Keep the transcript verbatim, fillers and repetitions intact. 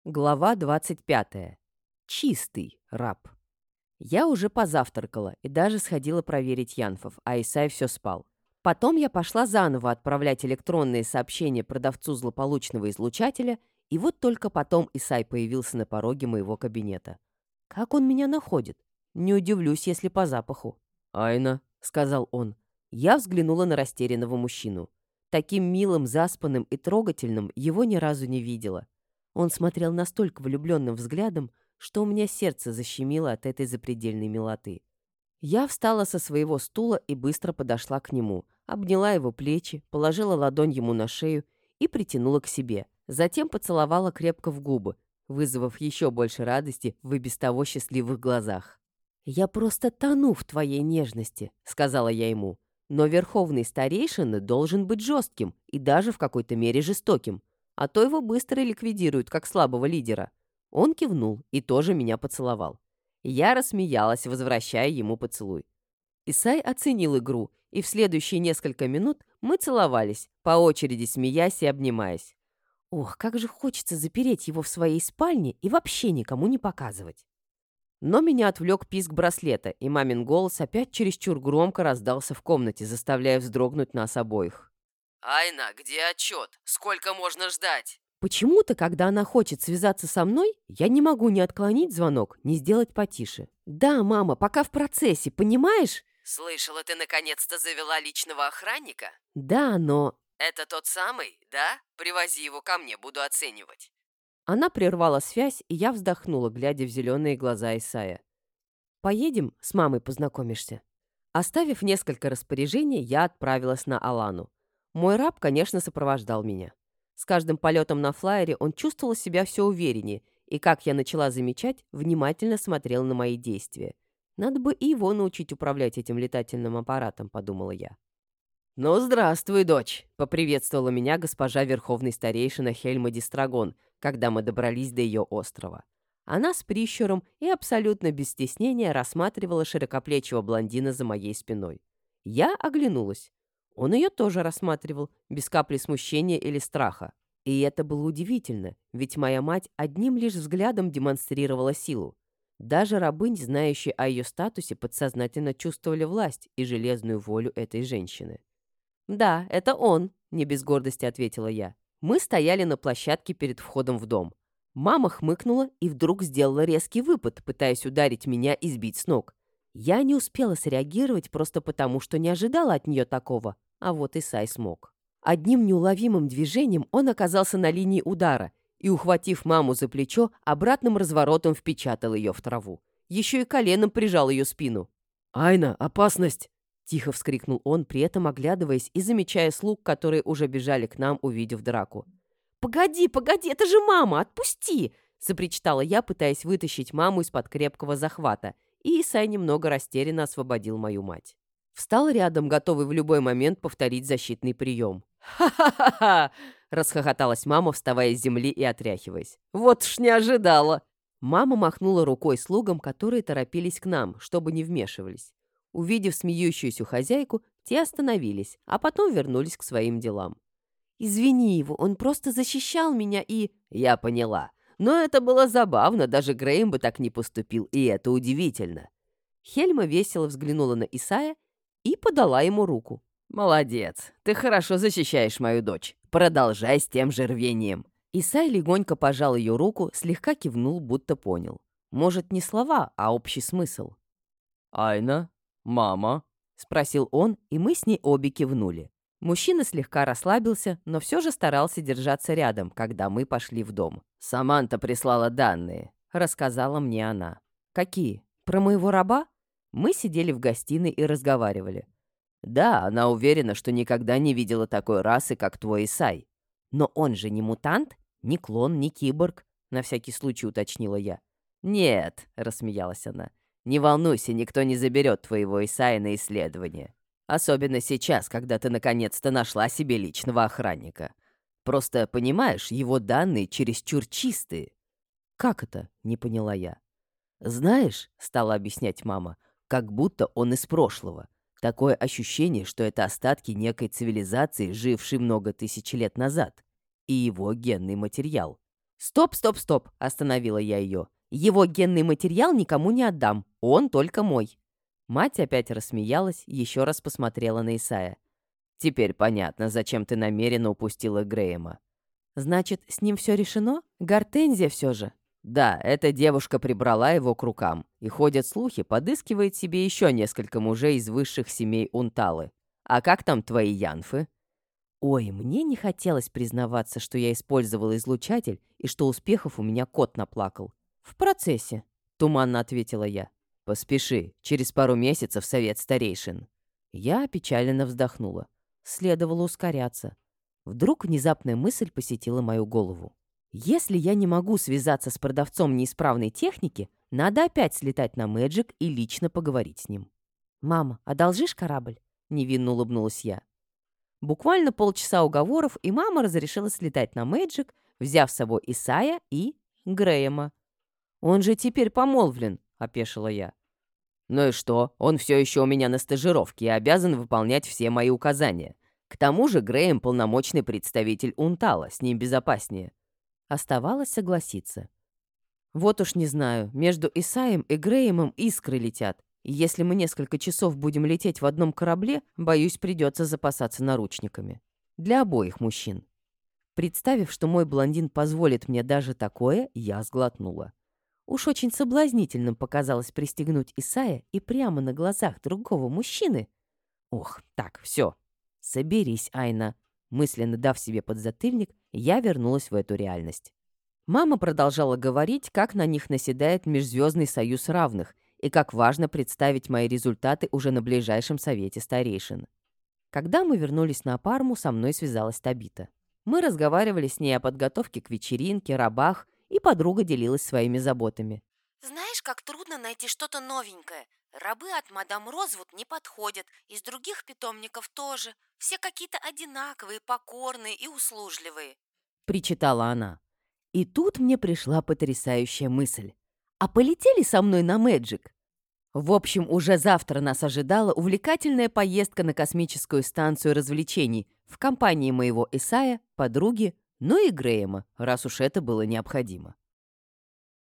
Глава двадцать пятая. Чистый раб. Я уже позавтракала и даже сходила проверить Янфов, а Исай все спал. Потом я пошла заново отправлять электронные сообщения продавцу злополучного излучателя, и вот только потом Исай появился на пороге моего кабинета. Как он меня находит? Не удивлюсь, если по запаху. «Айна», — сказал он. Я взглянула на растерянного мужчину. Таким милым, заспанным и трогательным его ни разу не видела. Он смотрел настолько влюбленным взглядом, что у меня сердце защемило от этой запредельной милоты. Я встала со своего стула и быстро подошла к нему, обняла его плечи, положила ладонь ему на шею и притянула к себе. Затем поцеловала крепко в губы, вызвав еще больше радости в и без того счастливых глазах. «Я просто тону в твоей нежности», — сказала я ему. «Но верховный старейшина должен быть жестким и даже в какой-то мере жестоким, а то его быстро ликвидируют, как слабого лидера». Он кивнул и тоже меня поцеловал. Я рассмеялась, возвращая ему поцелуй. Исай оценил игру, и в следующие несколько минут мы целовались, по очереди смеясь и обнимаясь. Ох, как же хочется запереть его в своей спальне и вообще никому не показывать. Но меня отвлек писк браслета, и мамин голос опять чересчур громко раздался в комнате, заставляя вздрогнуть нас обоих. «Айна, где отчет? Сколько можно ждать?» Почему-то, когда она хочет связаться со мной, я не могу ни отклонить звонок, ни сделать потише. «Да, мама, пока в процессе, понимаешь?» «Слышала, ты наконец-то завела личного охранника?» «Да, но...» «Это тот самый, да? Привози его ко мне, буду оценивать». Она прервала связь, и я вздохнула, глядя в зеленые глаза Исая. «Поедем, с мамой познакомишься». Оставив несколько распоряжений, я отправилась на Алану. Мой раб, конечно, сопровождал меня. С каждым полетом на флайере он чувствовал себя все увереннее, и, как я начала замечать, внимательно смотрел на мои действия. Надо бы и его научить управлять этим летательным аппаратом, подумала я. «Ну, здравствуй, дочь!» — поприветствовала меня госпожа верховный старейшина Хельма Дистрагон, когда мы добрались до ее острова. Она с прищуром и абсолютно без стеснения рассматривала широкоплечего блондина за моей спиной. Я оглянулась. Он ее тоже рассматривал, без капли смущения или страха. И это было удивительно, ведь моя мать одним лишь взглядом демонстрировала силу. Даже рабынь, знающие о ее статусе, подсознательно чувствовали власть и железную волю этой женщины. «Да, это он», — не без гордости ответила я. Мы стояли на площадке перед входом в дом. Мама хмыкнула и вдруг сделала резкий выпад, пытаясь ударить меня и сбить с ног. Я не успела среагировать просто потому, что не ожидала от нее такого, а вот Исай смог. Одним неуловимым движением он оказался на линии удара и, ухватив маму за плечо, обратным разворотом впечатал ее в траву. Еще и коленом прижал ее спину. «Айна, опасность!» — тихо вскрикнул он, при этом оглядываясь и замечая слуг, которые уже бежали к нам, увидев драку. «Погоди, погоди, это же мама, отпусти!» — запричитала я, пытаясь вытащить маму из-под крепкого захвата, и Исай немного растерянно освободил мою мать. Встал рядом, готовый в любой момент повторить защитный прием. «Ха-ха-ха-ха!» — расхохоталась мама, вставая с земли и отряхиваясь. «Вот уж не ожидала!» Мама махнула рукой слугам, которые торопились к нам, чтобы не вмешивались. Увидев смеющуюся хозяйку, те остановились, а потом вернулись к своим делам. «Извини его, он просто защищал меня и...» «Я поняла. Но это было забавно, даже Грейм бы так не поступил, и это удивительно». Хельма весело взглянула на Исая и подала ему руку. «Молодец, ты хорошо защищаешь мою дочь. Продолжай с тем же рвением». Исай легонько пожал ее руку, слегка кивнул, будто понял. Может, не слова, а общий смысл. «Айна, мама?» — спросил он, и мы с ней обе кивнули. Мужчина слегка расслабился, но все же старался держаться рядом, когда мы пошли в дом. «Саманта прислала данные», — рассказала мне она. «Какие? Про моего раба?» Мы сидели в гостиной и разговаривали. «Да, она уверена, что никогда не видела такой расы, как твой Исай. Но он же не мутант, не клон, не киборг», — на всякий случай уточнила я. «Нет», — рассмеялась она, — «не волнуйся, никто не заберет твоего Исая на исследование. Особенно сейчас, когда ты наконец-то нашла себе личного охранника. Просто, понимаешь, его данные чересчур чистые». «Как это?» — не поняла я. «Знаешь», — стала объяснять мама, — «как будто он из прошлого. Такое ощущение, что это остатки некой цивилизации, жившей много тысяч лет назад. И его генный материал. «Стоп, стоп, стоп!» – остановила я ее. «Его генный материал никому не отдам, он только мой». Мать опять рассмеялась, еще раз посмотрела на Исая. «Теперь понятно, зачем ты намеренно упустила Грэема». «Значит, с ним все решено? Гортензия все же?» «Да, эта девушка прибрала его к рукам, и, ходят слухи, подыскивает себе еще несколько мужей из высших семей Унталы. А как там твои янфы?» Ой, мне не хотелось признаваться, что я использовала излучатель и что успехов у меня кот наплакал. «В процессе», — туманно ответила я. «Поспеши, через пару месяцев совет старейшин». Я опечаленно вздохнула. Следовало ускоряться. Вдруг внезапная мысль посетила мою голову. Если я не могу связаться с продавцом неисправной техники, надо опять слетать на Мэджик и лично поговорить с ним. «Мама, одолжишь корабль?» — невинно улыбнулась я. Буквально полчаса уговоров, и мама разрешила слетать на Мэджик, взяв с собой Исая и Грэема. «Он же теперь помолвлен», — опешила я. «Ну и что? Он все еще у меня на стажировке и обязан выполнять все мои указания. К тому же Грэем — полномочный представитель Унтала, с ним безопаснее». Оставалось согласиться. Вот уж не знаю, между Исаем и Грэемом искры летят. И если мы несколько часов будем лететь в одном корабле, боюсь, придется запасаться наручниками. Для обоих мужчин. Представив, что мой блондин позволит мне даже такое, я сглотнула. Уж очень соблазнительным показалось пристегнуть Исая и прямо на глазах другого мужчины. Ох, так, все. Соберись, Айна. Мысленно дав себе подзатыльник, я вернулась в эту реальность. Мама продолжала говорить, как на них наседает межзвездный союз равных, и как важно представить мои результаты уже на ближайшем совете старейшин. Когда мы вернулись на Парму, со мной связалась Табита. Мы разговаривали с ней о подготовке к вечеринке, рабах, и подруга делилась своими заботами. Знаешь, как трудно найти что-то новенькое. Рабы от мадам Розвуд не подходят, из других питомников тоже. Все какие-то одинаковые, покорные и услужливые. Причитала она. И тут мне пришла потрясающая мысль. А полетели со мной на Мэджик? В общем, уже завтра нас ожидала увлекательная поездка на космическую станцию развлечений в компании моего Исая, подруги, ну и Грэема, раз уж это было необходимо.